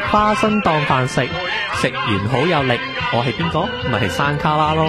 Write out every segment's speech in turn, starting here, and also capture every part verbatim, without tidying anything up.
花生當飯食，食完好有力。我係邊個？咪係山卡拉咯。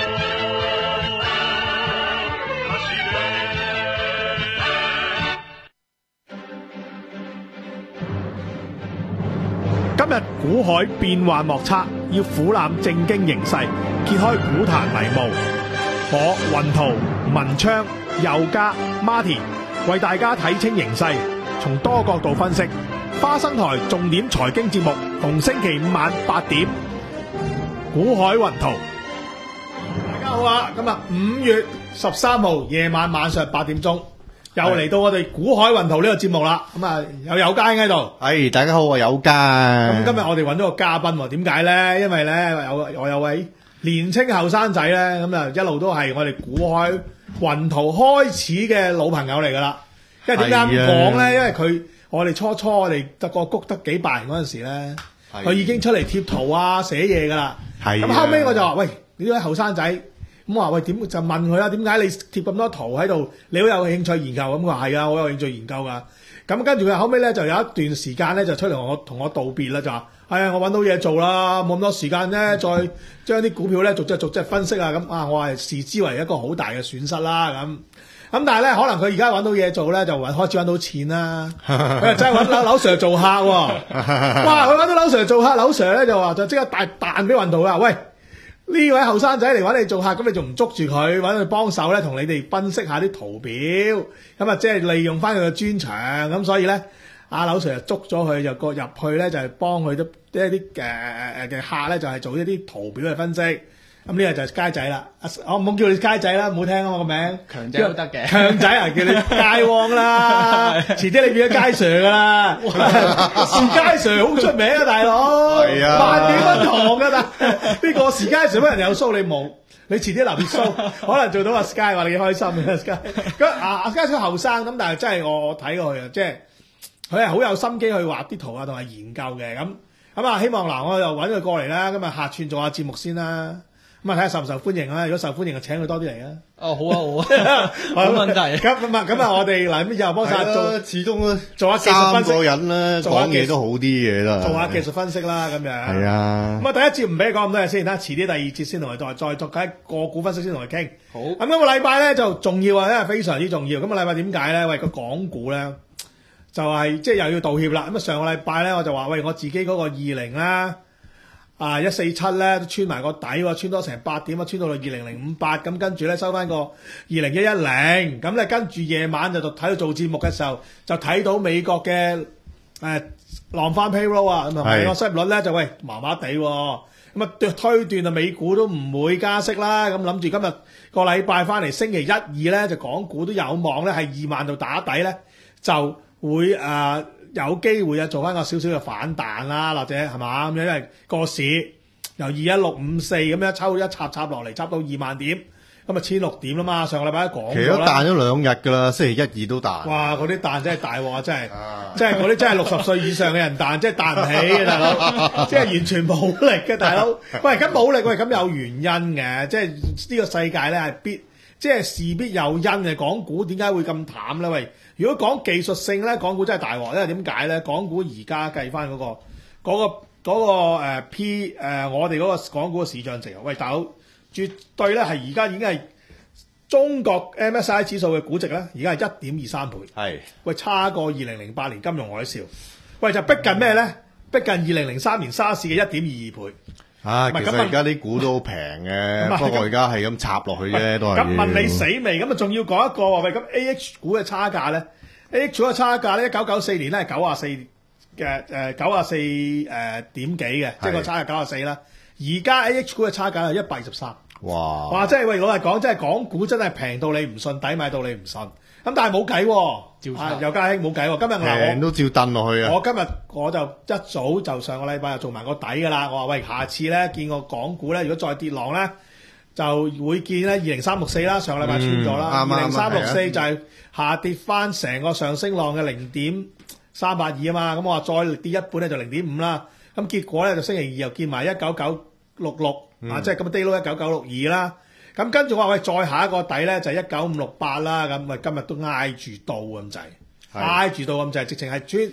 今日股海變幻莫測，要俯瞰正經形勢，揭開股壇迷霧。我雲圖、文昌、佑嘉、Martin 為大家睇清形勢，從多角度分析。花生台重點財經節目，逢星期五晚八點。股海雲圖，大家好啊！今日五月十三號夜晚晚上八點鐘。又嚟到我哋股海雲圖呢個節目啦，咁啊有有嘉喺度。 係，大家好，我有嘉。 咁今日我哋揾咗個嘉賓喎，點解咧？因為咧有我有位年青後生仔咧，咁啊一路都係我哋股海雲圖開始嘅老朋友嚟噶啦。因為點解咁講咧？因為佢我哋初初我哋得個谷得幾百人嗰陣時咧，佢已經出嚟貼圖啊寫嘢噶啦。係。咁後尾我就話：喂，你呢位後生仔。咁話喂，點就問佢啦？點解你貼咁多圖喺度？你好有興趣研究咁？佢話係啊，我有興趣研究㗎。咁跟住佢後尾咧就有一段時間咧就出嚟同我同我道別啦，就話係啊，我揾到嘢做啦，冇咁多時間咧，再將啲股票咧逐隻逐隻分析啊。咁啊，我係視之為一個好大嘅損失啦。咁咁但係咧，可能佢而家揾到嘢做咧，就揾開始揾到錢啦。佢真係揾劉劉 Sir 做客喎。哇！佢揾到劉 Sir 做客，劉 Sir 咧就話就即刻大彈俾雲圖啦。喂！呢位後生仔嚟揾你做客，咁你仲唔捉住佢揾佢幫手咧？同你哋分析下啲圖表，咁啊即係利用翻佢嘅專長，咁所以咧，阿劉 Sir 就捉咗佢，就過入去咧，就係幫佢啲一啲誒誒嘅客咧，就係做一啲圖表嘅分析。咁呢個就係街仔啦，我唔好叫你街仔啦，唔好聽啊我個名。強仔都得嘅。強仔啊，叫你街王啦，遲啲你變咗街 Sir 噶啦。時街 Sir 好出名啊，大佬。係啊。萬幾蚊堂噶，但呢個時街 Sir 乜人有 show 你冇？你遲啲留啲 show，可能做到阿 Sky 話你幾開心嘅 Sky。咁啊阿 Sky 雖後生咁，但係真係我我睇過佢啊，即係佢係好有心機去畫啲圖啊，同埋研究嘅咁咁啊。希望嗱，我就揾佢過嚟啦，咁啊客串做下節目先啦。咁啊睇下受唔受歡迎啦，如果受歡迎就請佢多啲嚟啊！哦，好啊，好啊，冇問題。咁咁啊，咁啊，我哋嗱，咁又幫手做，始終做下技術分析。三個人啦，講嘢都好啲嘢啦。做下技術分析啦，咁樣。係啊。咁啊，第一節唔俾你講咁多嘢先，睇下遲啲第二節先同佢再再作解個股分析先同佢傾。好。咁今個禮拜咧就重要啊，因為非常之重要。今個禮拜點解咧？喂，個港股咧就係即係又要道歉啦。咁啊，上個禮拜咧我就話喂，我自己嗰個二零啦。啊一四七咧都穿埋個底喎，穿多成八點啊，穿到到二零零五八，咁跟住咧收翻個二零一一零，咁咧跟住夜晚就睇到做節目嘅時候，就睇到美國嘅誒浪翻 payroll 啊，咁啊美國失業率咧就喂麻麻地喎，咁啊推斷啊美股都唔會加息啦，咁諗住今日個禮拜翻嚟星期一二咧就港股都有望咧係二萬度打底咧，就會誒。呃有機會啊，做翻個少少嘅反彈啦，或者係嘛咁樣，因為個市由二一六五四咁樣抽一插插落嚟，插到二萬點，咁啊千六點啦嘛。上個禮拜都講咗啦，其實都彈咗兩日㗎啦，星期一二都彈。哇！嗰啲彈真係大鑊啊，真係，即係嗰啲真係六十歲以上嘅人彈，即係彈唔起嘅大佬，即係完全冇力嘅大佬。喂，咁冇力喂，咁有原因嘅，即係呢個世界咧係必。即係事必有因嘅，港股點解會咁淡咧？喂，如果講技術性咧，港股真係大鑊，因為點解咧？港股而家計翻嗰個嗰個嗰個誒 P 誒，我哋嗰個港股嘅市漲值，喂大佬，絕對咧係而家已經係中國 M S C I 指數嘅估值咧，而家係一點二三倍，係喂差過二零零八年金融海嘯，喂就逼近咩咧？逼近二零零三年沙士嘅一點二二倍。啊，其實而家啲股都好平嘅，不過而家係咁插落去啫，都係。咁問你死未？咁啊，仲要講一個話喂，咁 A H 股嘅差價咧 ，A H 股嘅差價咧，一九九四年咧係九啊四嘅誒九啊四誒點幾嘅，即係個差價九啊四啦。而家 A H 股嘅差價係一百二十三。哇！哇！即係喂，老實講，即係港股真係平到你唔信，抵買到你唔信。咁但係冇計喎，啊有家兄冇計喎。今日嗱我都照燉落去啊！我今日我就一早就上個禮拜就做埋個底㗎啦。我話喂，下次咧見個港股咧，如果再跌浪咧，就會見咧二零三六四啦。上個禮拜穿咗啦，二零三六四就係下跌翻成個上升浪嘅零點三八二啊嘛。咁我話再跌一半咧就零點五啦。咁結果咧就星期二又見埋一九九六六啊，即係咁 day low 一九九六二啦。咁跟住我話喂，再下一個底咧就係一九五六八啦。咁喂，今日都挨住到咁滯，挨住到咁滯，直情係穿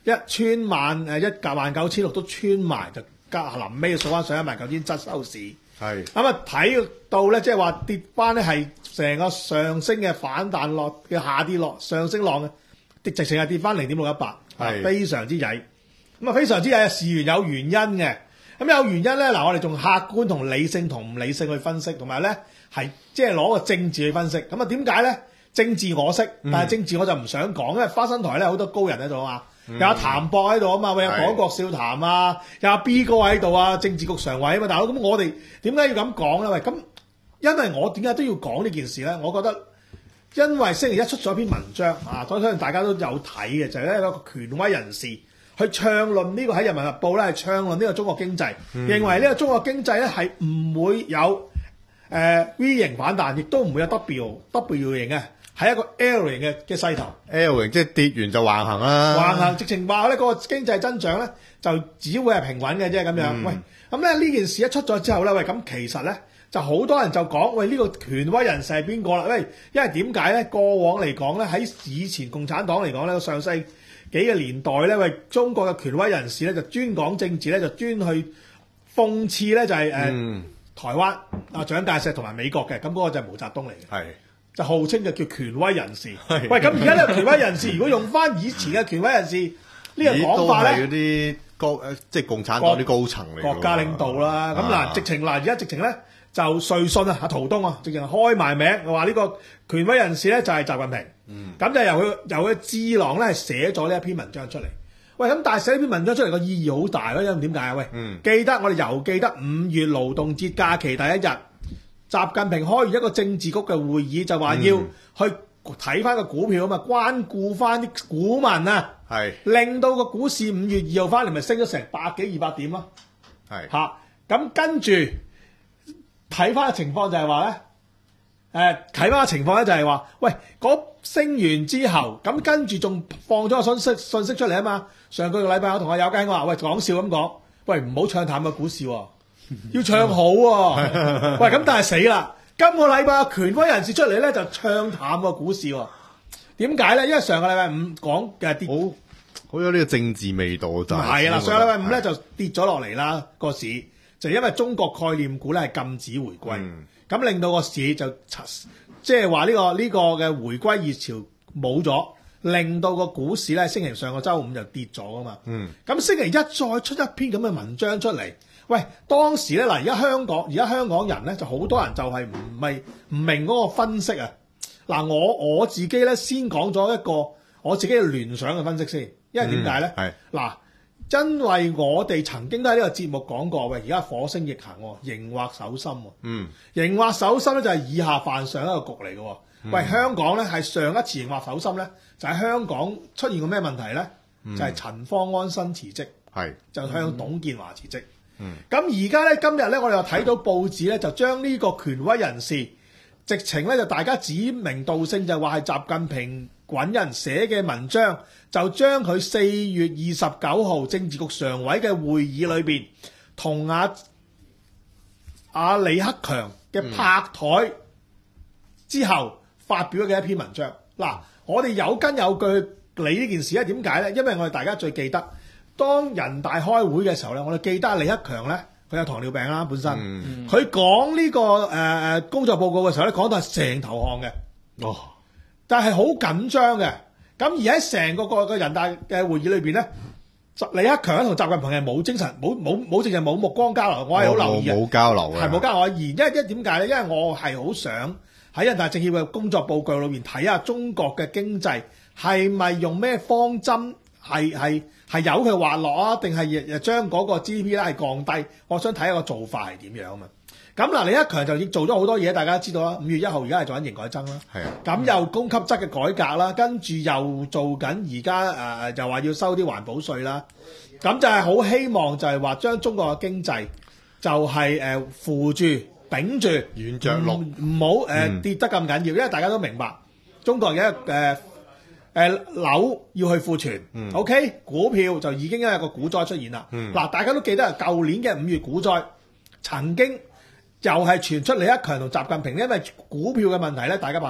一穿萬誒一萬九千六都穿埋，就加臨尾數翻上一萬九千七收市。 係咁啊睇到咧，即係話跌翻咧係成個上升嘅反彈落嘅下跌落上升浪嘅，跌直情係跌翻零點六一八， 係非常之曳。咁啊非常之曳，事緣有原因嘅。咁有原因咧，嗱我哋仲客觀同理性同唔理性去分析，同埋咧係即係攞個政治去分析。咁啊點解咧？政治我識，但係政治我就唔想講，因為花生台咧好多高人喺度啊嘛。有阿譚博喺度啊嘛，喂有廣國少談啊，有阿 B 哥喺度啊，政治局常委啊嘛，大佬咁我哋點解要咁講咧？喂，咁因為我點解都要講呢件事咧？我覺得因為星期一出咗篇文章啊，我相信大家都有睇嘅，就係、是、咧一個權威人士去暢論呢、這個喺《人民日報》咧係暢論呢個中國經濟，嗯、認為呢個中國經濟咧係唔會有誒、呃、V 型反彈，亦都唔會有 W W 型嘅。係一個 L 型嘅嘅勢頭 ，L 型即係跌完就橫行啦。 橫行直情話咧，嗰個經濟增長咧就只會係平穩嘅啫咁樣。嗯、喂，咁咧呢件事一出咗之後咧，喂咁其實咧就好多人就講，喂呢、這個權威人士係邊個啦？喂，因為點解咧？過往嚟講咧，喺以前共產黨嚟講咧，上世紀嘅年代咧，喂中國嘅權威人士咧就專講政治咧，就專去諷刺咧就係、是、誒、呃嗯、台灣啊蔣介石同埋美國嘅，咁、那、嗰個就係毛澤東嚟嘅。係。就號稱就叫權威人士。喂，咁而家呢個權威人士，如果用翻以前嘅權威人士呢個講法咧， 嗰啲高誒，即係共產黨啲高層嚟， 國家領導啦。咁嗱、啊，直情嗱，而家直情咧就瑞信啊，阿陶東啊，直情開埋名話呢個權威人士咧就係習近平。咁、嗯、就由佢由佢智囊咧寫咗呢一篇文章出嚟。喂，咁但係寫呢篇文章出嚟個意義好大咯，因為點解啊？喂，嗯、記得我哋猶記得五月勞動節假期第一日。習近平開完一個政治局嘅會議，就話要去睇翻個股票啊嘛，關顧翻啲股民啊，係令到個股市五月二號翻嚟咪升咗成百幾二百點咯，係嚇咁跟住睇翻嘅情況就係話咧，誒睇翻嘅情況咧就係話，喂嗰升完之後，咁跟住仲放咗個信息信息出嚟啊嘛，上個禮拜我同阿友計我話，喂講笑咁講，喂唔好唱淡個股市喎。要唱好喎、啊，喂咁但係死啦！今個禮拜權威人士出嚟咧就唱淡個股市喎，點解咧？因為上個禮拜五講嘅跌， 好好有呢個政治味道就係啦。上個禮拜五咧就跌咗落嚟啦個市，就因為中國概念股咧係禁止回歸，咁、嗯、令到個市就即係話呢個呢、呢個嘅回歸熱潮冇咗，令到個股市咧星期上個週五就跌咗啊嘛。咁、嗯、星期一再出一篇咁嘅文章出嚟。喂，當時咧嗱，而家香港而家香港人咧就好多人就係唔係唔明嗰個分析啊！嗱，我我自己咧先講咗一個我自己嘅聯想嘅分析先，因為點解咧？係嗱、嗯，因為我哋曾經都喺呢個節目講過，喂，而家火星逆行，刑惑守心，嗯，刑惑守心咧就係以下犯上一個局嚟嘅。嗯、喂，香港咧係上一次刑惑守心咧，就喺香港出現過咩問題咧？嗯、就係陳方安生辭職，係就向董建華辭職。咁而家咧，今日咧，我哋又睇到報紙咧，就將呢個權威人士，直情咧就大家指名道姓，就話係習近平揾人寫嘅文章，就將佢四月二十九號政治局常委嘅會議裏邊，同阿阿李克強嘅拍台之後發表嘅一篇文章。嗱、嗯，我哋有根有據理呢件事咧，點解咧？因為我哋大家最記得。當人大開會嘅時候咧，我哋記得李克強咧，佢有糖尿病啦本身，佢講呢個誒誒、呃、工作報告嘅時候咧，講到係成頭汗嘅，哦，但係好緊張嘅。咁而喺成個個個人大嘅會議裏邊咧，李克強同習近平係冇精神、冇冇冇淨係冇目光交流，我係好留意冇交流嘅， 係冇交流。而因為因點解咧？因為我係好想喺人大政協嘅工作報告裏邊睇下中國嘅經濟係咪用咩方針，係係。係由佢滑落啊，定係誒將嗰個 G D P 咧係降低？我想睇下個做法係點樣啊嘛。咁嗱，李克強就已經做咗好多嘢，大家知道啦。五月一號而家係做緊營改增啦，係啊。咁又供給側嘅改革啦，跟住又做緊而家誒，又話要收啲環保稅啦。咁就係好希望就係話將中國嘅經濟就係誒扶住、頂住， 軟着陸， 唔好誒跌得咁緊要，因為大家都明白中國而家誒。呃誒、呃、樓要去庫存、嗯、，OK， 股票就已經有一個股災出現啦。嗱、嗯，大家都記得舊年嘅五月股災，曾經又係傳出李克強同習近平，因為股票嘅問題咧，大家拍台。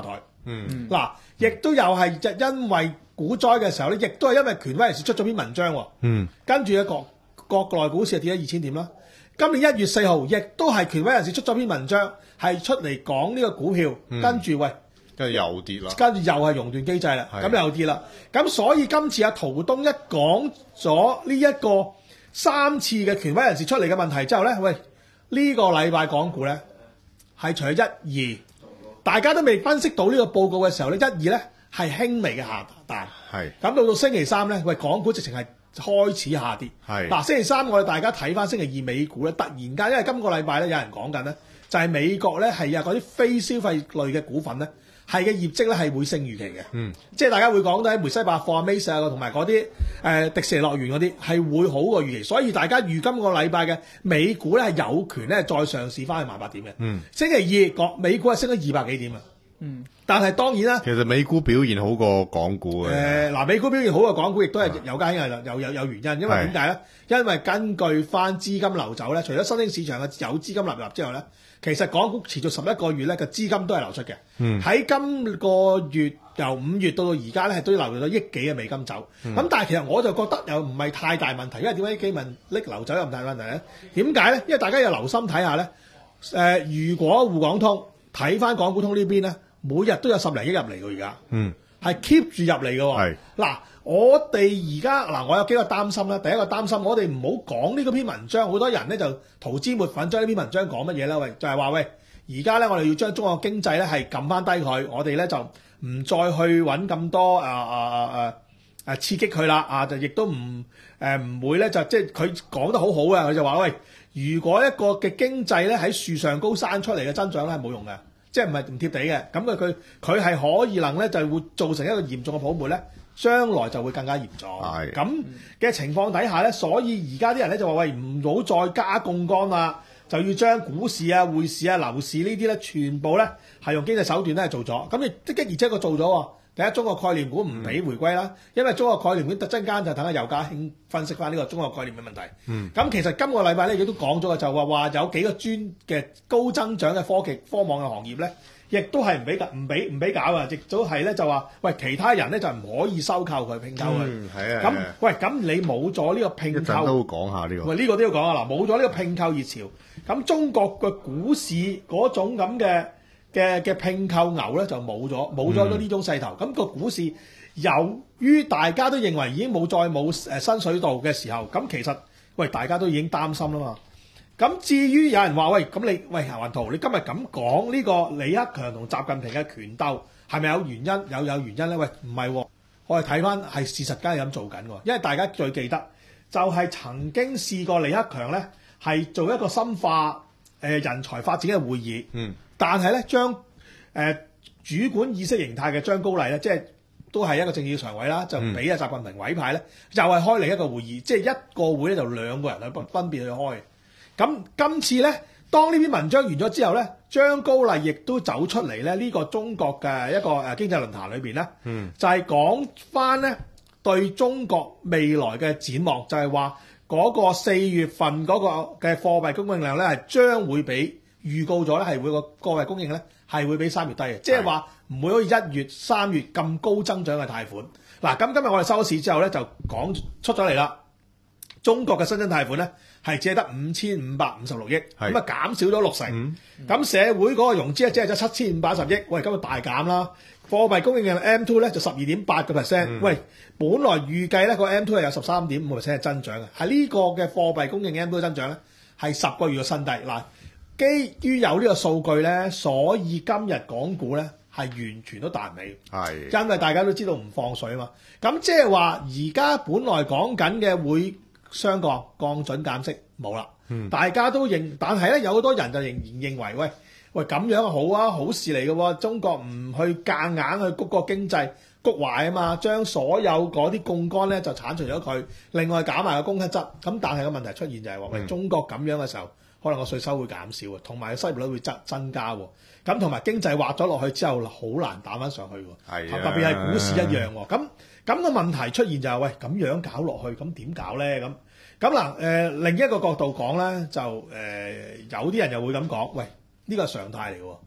嗯， 嗱，亦都又係就因為股災嘅時候咧，亦都係因為權威人士出咗篇文章喎。 嗯， 跟住咧國國內股市就跌咗二千點啦。今年一月四號，亦都係權威人士出咗篇文章，係出嚟講呢個股票， 嗯跟住喂。 跟住又跌啦， 跟住又係熔斷機制啦， 係咁又跌啦。咁所以今次阿陶東一講咗呢一個三次嘅權威人士出嚟嘅問題之後咧，喂，呢、個禮拜港股咧係除咗一二，大家都未分析到呢個報告嘅時候咧，一二咧係輕微嘅下彈， 係咁到到星期三咧，喂，港股直情係開始下跌。 係嗱，星期三我哋大家睇翻星期二美股咧，突然間因為今個禮拜咧有人講緊咧，就係美國咧係啊嗰啲非消費類嘅股份咧。係嘅業績咧係會勝預期嘅， 嗯， 即係大家會講到喺梅西百貨啊、Mace 啊同埋嗰啲誒迪士尼樂園嗰啲係會好過預期，所以大家預今個禮拜嘅美股咧係有權咧再上試翻去萬八點嘅。 嗯， 星期二港美股係升咗二百幾點啊。嗯，但係當然啦， 其實美股表現好過港股嘅。 誒嗱、呃，美股表現好過港股，亦都係有家因有有有原因，因為點解咧？因為根據翻資金流走咧，除咗新興市場嘅有資金流入之後咧。其實港股持續十一個月咧嘅資金都係流出嘅，喺、嗯、今個月由五月到到而家咧係都流入咗億幾嘅美金走。咁、嗯、但係其實我就覺得又唔係太大問題，因為點解億幾蚊拎流走又唔大問題咧？點解咧？因為大家要留心睇下咧。誒、呃，如果滬港通睇翻港股通呢邊咧，每日都有十零億入嚟嘅而家，嗯，係 keep 住入嚟嘅。係嗱。我哋而家嗱，我有幾個擔心啦。第一個擔心，我哋唔好講呢個篇文章，好多人咧就塗脂抹粉，將呢篇文章講乜嘢啦？喂，就係話喂，而家咧我哋要將中國經濟咧係撳翻低佢，我哋咧就唔再去揾咁多啊啊啊啊刺激佢啦啊，就亦都唔誒唔會咧就即係佢講得好好嘅，佢就話喂，如果一個嘅經濟咧喺樹上高生出嚟嘅增長咧係冇用嘅，即係唔係唔貼地嘅，咁佢佢佢係可以能咧就會造成一個嚴重嘅泡沫咧。將來就會更加嚴重，咁嘅情況底下咧，所以而家啲人咧就話喂，唔好再加槓桿啦，就要將股市啊、匯市啊、樓市呢啲咧，全部咧係用經濟手段咧係做咗，咁亦即係而且佢做咗喎。第一，中國概念股唔俾回歸啦，因為中國概念股突然間就等下油價興分析翻呢個中國概念嘅問題。嗯，咁其實今個禮拜咧亦都講咗嘅，就話話有幾個專嘅高增長嘅科技科網嘅行業咧。亦都係唔俾唔俾唔俾搞啊！亦都係咧就話，喂，其他人咧就唔可以收購佢併購佢。 嗯，係啊。 咁喂，咁你冇咗呢個併購，一陣都講下呢個。 喂，呢個都要講啊！嗱，冇咗呢個併購熱潮，咁中國嘅股市嗰種咁嘅嘅嘅併購牛咧就冇咗，冇咗呢種勢頭。咁個股市由於大家都認為已經冇再冇誒新水道嘅時候，咁其實喂大家都已經擔心啦嘛。咁至於有人話喂，咁你喂雲圖，你今日咁講呢個李克強同習近平嘅權鬥係咪有原因？有有原因咧？喂，唔係喎，我哋睇翻係事實，梗係咁做緊喎。因為大家最記得就係曾經試過李克強咧係做一個深化誒人才發展嘅會議，嗯，但係咧將誒主管意識形態嘅張高麗咧，即係都係一個政治常委啦，就俾阿習近平委派咧，又係開另一個會議，即係一個會咧就兩個人去分別去開。咁今次咧，當呢篇文章完咗之後咧，張高麗亦都走出嚟咧，呢、這個中國嘅一個誒經濟論壇裏邊咧，嗯，就係講翻咧對中國未來嘅展望，就係話嗰個四月份嗰個嘅貨幣供應量咧係將會比預告咗咧係會個貨幣供應咧係會比三月低嘅，即係話唔會好似一月、三月咁高增長嘅貸款。嗱，咁今日我哋收市之後咧就講出咗嚟啦，中國嘅新增貸款咧。係只係得五千五百五十六億，咁啊減少咗六成。咁、嗯、社會嗰個融資咧只係得七千五百一十億，喂，今日大減啦。貨幣供應嘅 M two 咧就十二點八個 percent，喂，本來預計咧個 M two 係有十三點五個 percent 係增長嘅，係呢個嘅貨幣供應嘅 M two 增長咧係十個月嘅新低。嗱，基於有呢個數據咧，所以今日港股咧係完全都彈尾，係因為大家都知道唔放水啊嘛。咁即係話而家本來講緊嘅會雙降降準減息冇啦，嗯、大家都認，但係咧有好多人就仍然認為，喂喂咁樣好啊，好事嚟嘅喎，中國唔去夾硬去谷個經濟谷壞啊嘛，將所有嗰啲槓桿咧就剷除咗佢，另外減埋個供給側，咁但係個問題出現就係話，喂、嗯、中國咁樣嘅時候，可能個稅收會減少啊，同埋個失業率會增增加喎，咁同埋經濟滑咗落去之後，好難打翻上去喎，特別係股市一樣喎，咁咁個問題出現就係、是，喂咁樣搞落去，咁點搞咧咁？咁嗱，誒另一個角度講咧，就誒、呃、有啲人又會咁講，喂呢個係常態嚟嘅喎，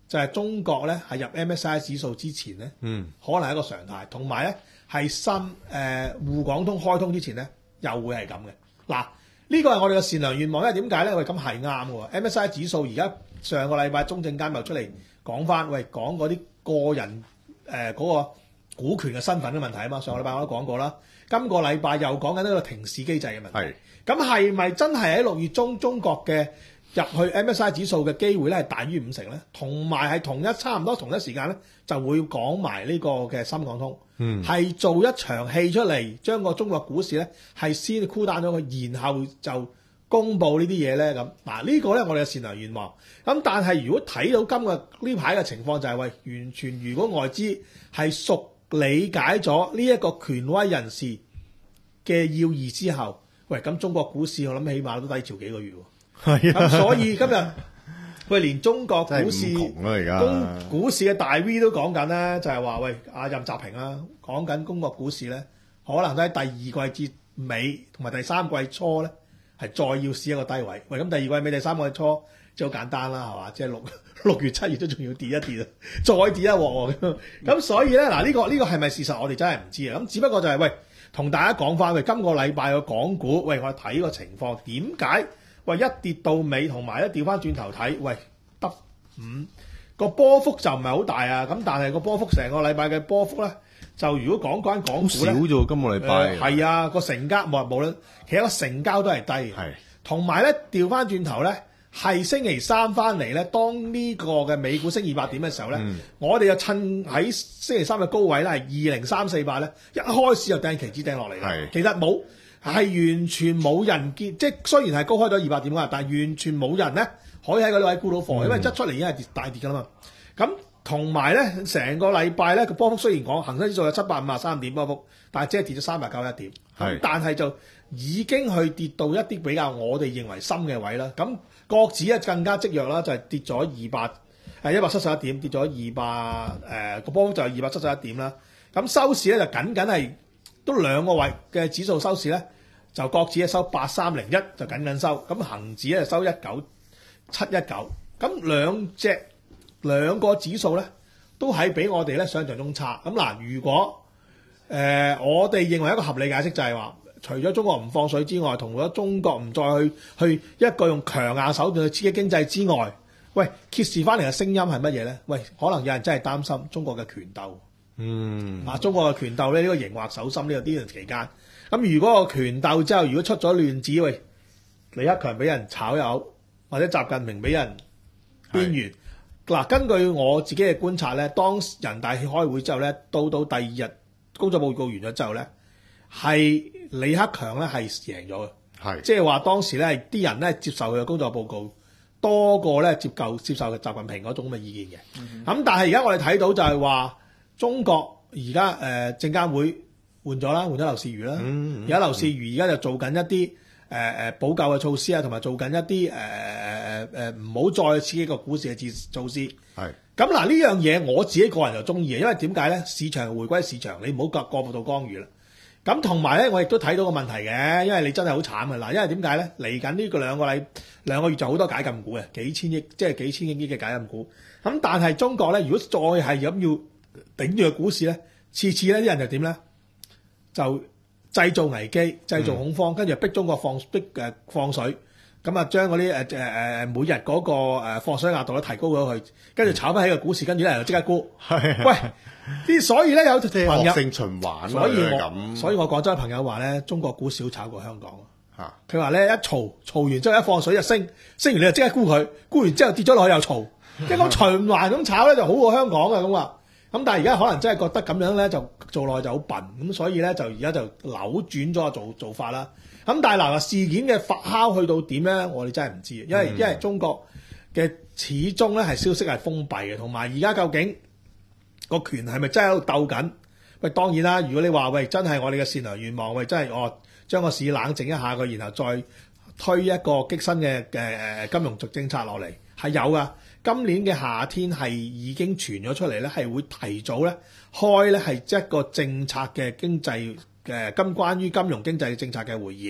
就係、是、中國咧係入 M S C I 指數之前咧， 嗯， 可能係一個常態，同埋咧係新誒滬港通開通之前咧又會係咁嘅。嗱，呢個係我哋嘅善良願望，因為點解咧？喂，咁係啱嘅喎。M S C I 指數而家上個禮拜中證監又出嚟講翻，喂，講嗰啲個人誒嗰、呃那個股權嘅身份嘅問題啊嘛。上個禮拜我都講過啦，今個禮拜又講緊呢個停市機制嘅問題。 係。 咁係咪真係喺六月中中國嘅入去 M S C I 指數嘅機會咧係大於五成咧？同埋係同一差唔多同一時間咧就會講埋呢個嘅深港通， 嗯，係做一場戲出嚟，將個中國股市咧係先箍單咗佢，然後就公佈呢啲嘢咧咁。嗱、這個、呢個咧我哋嘅善良願望。咁但係如果睇到今日呢排嘅情況就係、是、喂，完全如果外資係熟理解咗呢一個權威人士嘅要義之後，喂，咁中國股市我諗起碼都低潮幾個月喎。係啊，咁所以今日喂，連中國股市公股市嘅大 V 都講緊咧，就係話喂，阿任澤平啊，講緊中國股市咧，可能都喺第二季至尾同埋第三季初咧，係再要試一個低位。喂，咁第二季尾、第三季初就好簡單啦，係嘛？即係六六月、七月都仲要跌一跌啊，再跌一鑊喎咁。咁所以咧，嗱、這、呢個呢、這個係咪事實？我哋真係唔知啊。咁只不過就係、是、喂。同大家講翻，喂，今個禮拜嘅港股，喂，我睇個情況點解？喂，一跌到尾，同埋一調翻轉頭睇，喂，得五個波幅就唔係好大啊。咁但係個波幅成個禮拜嘅波幅咧，就如果講關港股咧， 少咗今個禮拜。 係、呃、啊，個成交無無論其實個成交都係低。係。同埋咧，調翻轉頭咧。係星期三翻嚟咧，當呢個嘅美股升二百點嘅時候咧、嗯，我哋就趁喺星期三嘅高位咧，係二零三四八咧，一開始就掟期指掟落嚟嘅。其實冇係完全冇人見，即係雖然係高開咗二百點啦，但係完全冇人咧可以喺嗰度位沽到貨、嗯，因為一出嚟已經係跌大跌㗎啦嘛。咁同埋咧，成個禮拜咧個波幅雖然講恒生指數有七百五十三點波幅，但係只係跌咗三百九十一點。係，但係就已經去跌到一啲比較我哋認為深嘅位啦。咁國指咧更加積弱啦，就係、是、跌咗二百誒一百七十一點，跌咗二百誒個波幅就係二百七十一點啦。咁收市咧就僅僅係都兩個位嘅指數收市咧，就國指咧收八三零一就僅僅收，咁恒指咧就收一九七一九。咁兩隻兩個指數咧都係比我哋咧想象中差。咁嗱，如果誒、呃、我哋認為一個合理解釋就係話，除咗中國唔放水之外，同咗中國唔再去去一個用強硬手段去刺激經濟之外，喂，揭示翻嚟嘅聲音係乜嘢咧？喂，可能有人真係擔心中國嘅權鬥。嗯，啊，中國嘅權鬥咧，呢、這個熒惑守心呢個呢段期間，咁如果個權鬥之後，如果出咗亂子，喂，李克強俾人炒魷，或者習近平俾人邊緣，嗱，根據我自己嘅觀察咧，當人大開會之後咧，到到第二日工作報告完咗之後咧，係李克強咧係贏咗嘅，係即係話當時咧啲人咧接受佢嘅工作報告多過咧接受接受嘅習近平嗰種咁嘅意見嘅。咁、嗯、但係而家我哋睇到就係話中國而家誒證監會換咗啦，換咗劉士余啦。而家劉士余而家就做緊一啲誒誒補救嘅措施啊，同埋做緊一啲誒誒誒唔好再刺激個股市嘅措施。係咁嗱，呢樣嘢我自己個人就中意嘅，因為點解咧？市場回歸市場，你唔好過過度干預啦。咁同埋咧，我亦都睇到個問題嘅，因為你真係好慘嘅嗱。因為點解咧？嚟緊呢個兩個禮兩個月就好多解禁股嘅，幾千億即係幾千億億嘅解禁股。咁但係中國咧，如果再係咁要頂住個股市咧，次次咧啲人就點咧？就製造危機、製造恐慌，跟、嗯、住逼中國放逼誒放水，咁啊將嗰啲誒誒誒每日嗰個誒放水額度咧提高咗去，跟住炒翻起個股市，跟住咧就即刻沽。係喂。啲所以咧有隻朋友惡性循環，所以我所以我廣州嘅朋友話咧，中國股少炒過香港。嚇，佢話咧一嘈嘈完之後一放水一升，升完你就即刻沽佢，沽完之後跌咗落去又嘈，即係咁循環咁炒咧就好過香港嘅咁話。咁但係而家可能真係覺得咁樣咧就做落去就好笨，咁所以咧就而家就扭轉咗做做法啦。咁但係嗱事件嘅發酵去到點咧，我哋真係唔知，因為、嗯、因為中國嘅始終咧係消息係封閉嘅，同埋而家究竟個權係咪真係喺度鬥緊？喂，當然啦！如果你話喂真係我哋嘅善良願望，喂真係哦將個市冷靜一下佢，然後再推一個激新嘅嘅誒金融政策落嚟，係有噶。今年嘅夏天係已經傳咗出嚟咧，係會提早咧開咧係一個政策嘅經濟嘅金關於金融經濟政策嘅會議，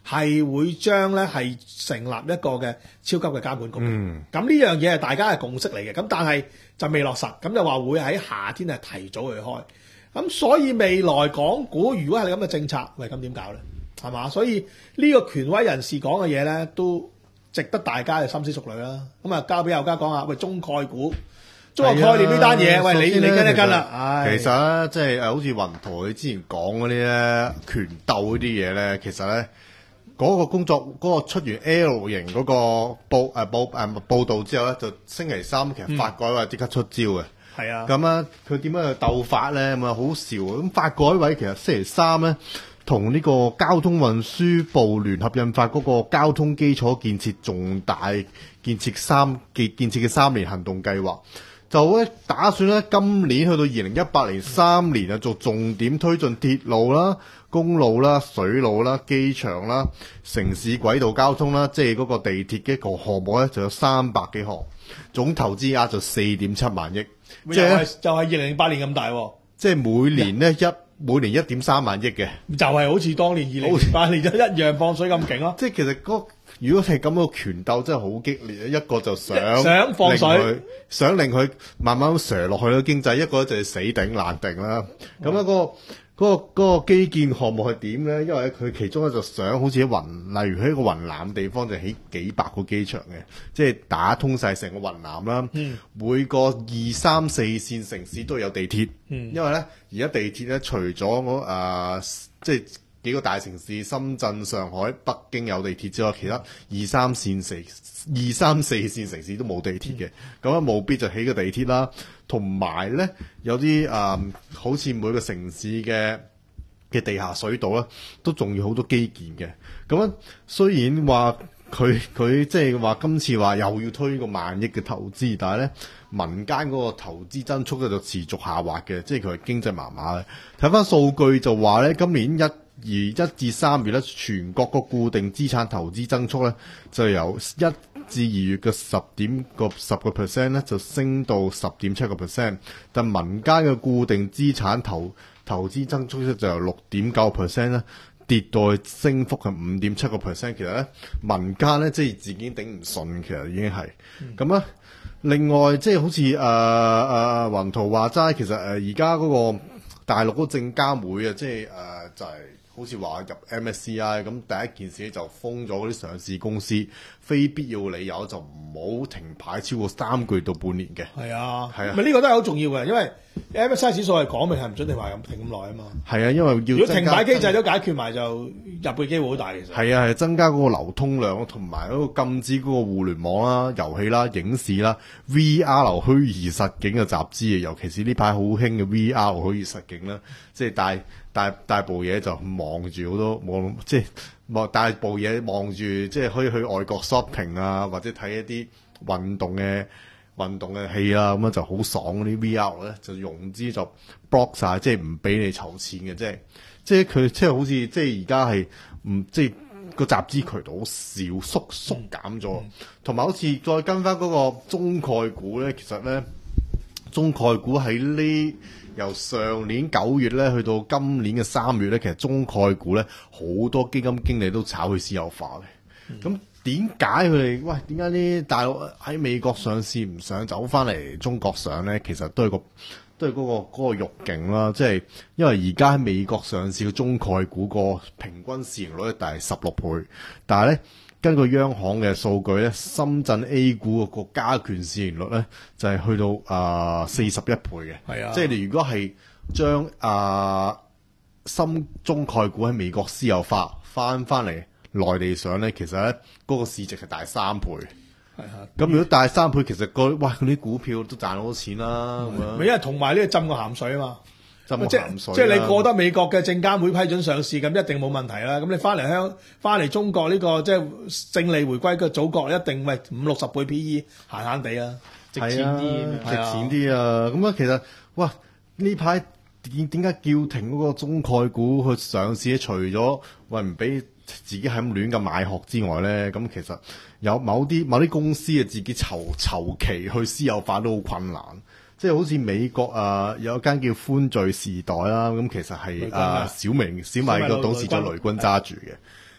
係會將咧係成立一個嘅超級嘅監管局。 嗯， 咁呢樣嘢係大家嘅共識嚟嘅，咁但係就未落實，咁就話會喺夏天係提早去開。咁所以未來港股如果係咁嘅政策，喂咁點搞咧？係嘛？所以呢個權威人士講嘅嘢咧，都值得大家去深思熟慮啦。咁啊，交俾友家講下，喂中概股。中國概念呢單嘢，喂你你跟一跟啦。唉， 其實咧，即係誒，好似雲圖你之前講嗰啲咧，權鬥嗰啲嘢咧，其實咧嗰個工作嗰個出完 L 型嗰個報誒報誒報導之後咧，就星期三其實發改委即刻出招嘅。 係啊。 咁啊，佢點樣去鬥法咧？咁啊，好笑。咁發改委其實星期三咧，同呢個交通運輸部聯合印發嗰個交通基礎建設重大建設三建建設嘅三年行動計劃。就咧打算咧今年去到二零一八年三年啊，做重點推進鐵路啦、公路啦、水路啦、機場啦、城市軌道交通啦，即係嗰個地鐵嘅一個項目咧，就有三百幾項，總投資額就四點七萬億，即係就係二零零八年咁大喎， 即係每年咧一每年一點三萬億嘅， 就係好似當年二零零八年一樣放水咁勁咯。 即係其實嗰如果係咁個權鬥真係好激烈，一個就想想放水， 想令佢慢慢瀡落去咯經濟，一個就係死頂爛定啦。咁樣、嗯嗰個嗰、嗰個嗰個基建項目係點咧？因為佢其中咧就想好似喺雲，例如喺一個雲南地方就起幾百個機場嘅，即係打通晒成個雲南啦。嗯、每個二三四線城市都有地鐵，嗯、因為咧而家地鐵咧除咗我誒即係。幾個大城市深圳、上海、北京有地鐵之外，其他二三線城、二三四線城市都冇地鐵嘅。咁啊，務必就起個地鐵啦。同埋咧，有啲誒、嗯，好似每個城市嘅嘅地下水道啦，都仲要好多基建嘅。咁啊，雖然話佢佢即係話今次話又要推個萬億嘅投資，但係咧民間嗰個投資增速咧就持續下滑嘅，即係佢係經濟麻麻嘅。睇翻數據就話咧，今年一而一至三月咧，全國個固定資產投資增速咧，就由一至二月嘅十點個十個 percent 咧，就升到十點七個 percent。但民間嘅固定資產投投資增速咧，就由六點九 percent 咧，跌到升幅係五點七個 percent。其實咧，民間咧即係自己頂唔順，其實已經係咁啊。另外，即係好似誒誒雲圖話齋，其實誒而家嗰個大陸嗰個證監會啊，即係誒、呃、就係、是。好似話入 M S C I 咁，第一件事就封咗嗰啲上市公司，非必要理由就唔好停牌超過三個月到半年嘅。係啊，係啊， 咪呢個都係好重要嘅，因為 M S C I 指數係講明係唔准停牌咁停咁耐啊嘛。 係啊，因為要如果停牌機制都解決埋，就入嘅機會好大其實。係啊，係增加嗰個流通量，同埋嗰個禁止嗰個互聯網啦、遊戲啦、影視啦、V R 虛擬實境嘅集資，尤其是呢排好興嘅 V R 虛擬實境啦，即係帶。大大部嘢就望住好多望，即係望大部嘢望住，即係可以去外國 shopping 啊，或者睇一啲運動嘅運動嘅戲啦，咁樣就好爽嗰啲 V R 咧，就融資就 block 晒，即係唔俾你籌錢嘅，即係即係佢即係好似即係而家係唔即係個集資渠道好少縮縮減咗，同埋好似再跟翻嗰個中概股咧，其實咧中概股喺呢。由上年九月咧去到今年嘅三月咧，其實中概股咧好多基金經理都炒去私有化嘅。咁點解佢哋喂？點解啲大陸喺美國上市唔想走翻嚟中國上咧？其實都係個都係嗰、嗰個嗰、嗰個慾勁啦。即係因為而家喺美國上市嘅中概股個平均市盈率咧大係十六倍，但係咧。根據央行嘅數據咧，深圳 A 股個加權市盈率咧就係、是、去到啊四十一倍嘅。係啊，即係你如果係將啊深中概股喺美國私有化翻翻嚟內地上咧，其實咧嗰、那個市值係大三倍。係啊，咁如果大三倍，其實、那個哇嗰啲股票都賺好多錢啦。咁樣， 因為同埋呢個浸個鹹水啊嘛。 即係即係你過得美國嘅證監會批准上市，咁一定冇問題啦。咁你翻嚟香翻嚟中國呢、這個即係勝利回歸嘅祖國，一定喂五六十倍 P E 閒閒地啊，值錢啲， 值錢啲啊！咁啊，其實哇呢排點點解叫停嗰個中概股去上市咧？除咗喂唔俾自己係咁亂咁買殼之外咧，咁其實有某啲某啲公司啊，自己籌籌期去私有化都好困難。即係好似美國啊，有一間叫歡聚時代啦，咁其實係啊小明小米個董事長雷軍揸住嘅。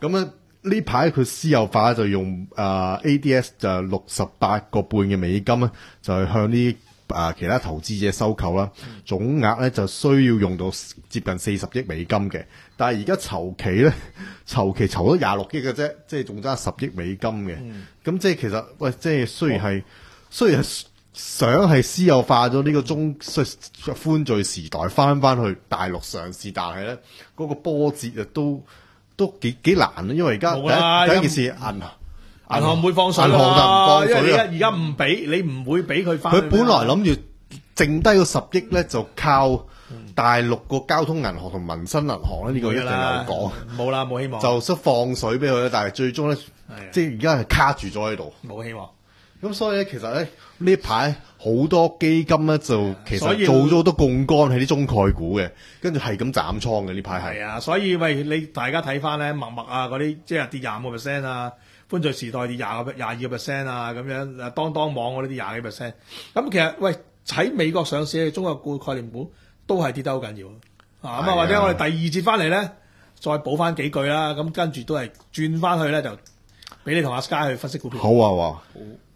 咁咧呢排佢私有化就用啊、呃、A D S 就六十八個半嘅美金咧，就係向啲啊、呃、其他投資者收購啦。總額咧就需要用到接近四十億美金嘅，但係而家籌期咧籌期籌咗廿六億嘅啫，即係仲爭十億美金嘅。咁、嗯、即係其實喂，即係雖然係、哦、雖然係想係私有化咗呢個中寬聚時代翻翻去大陸上市，但係咧嗰個波折啊都都幾幾難啊，因為而家第一第一件事銀行銀行唔會放水銀行就唔放水， 因為而家而家唔俾你唔會俾佢翻。 佢本來諗住剩低個十億咧，就靠大陸個交通銀行同民生銀行咧，呢、嗯、個一定有講。 冇啦，冇希望。 就想放水俾佢咧，但係最終咧，即係而家係卡住咗喺度， 冇希望。 咁所以咧，其實咧呢排好多基金咧就其實做咗好多槓桿喺啲中概股嘅，跟住係咁斬倉嘅呢排係。 係啊，所以喂你大家睇翻咧，陌陌啊嗰啲即係跌廿五個 percent 啊，歡聚時代跌廿個廿二個 percent 啊，咁樣誒當當網嗰啲跌廿幾 percent。咁其實喂喺美國上市嘅中國股概念股都係跌得好緊要啊。咁啊，或者我哋第二節翻嚟咧，再補翻幾句啦。咁跟住都係轉翻去咧，就俾你同阿 Sky 去分析股票。 好啊，好。好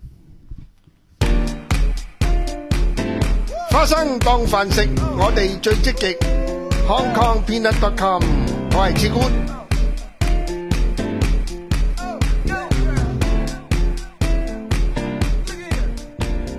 花生當飯食，我哋最積極。Hong Kong Peanut dot com， 我係志官。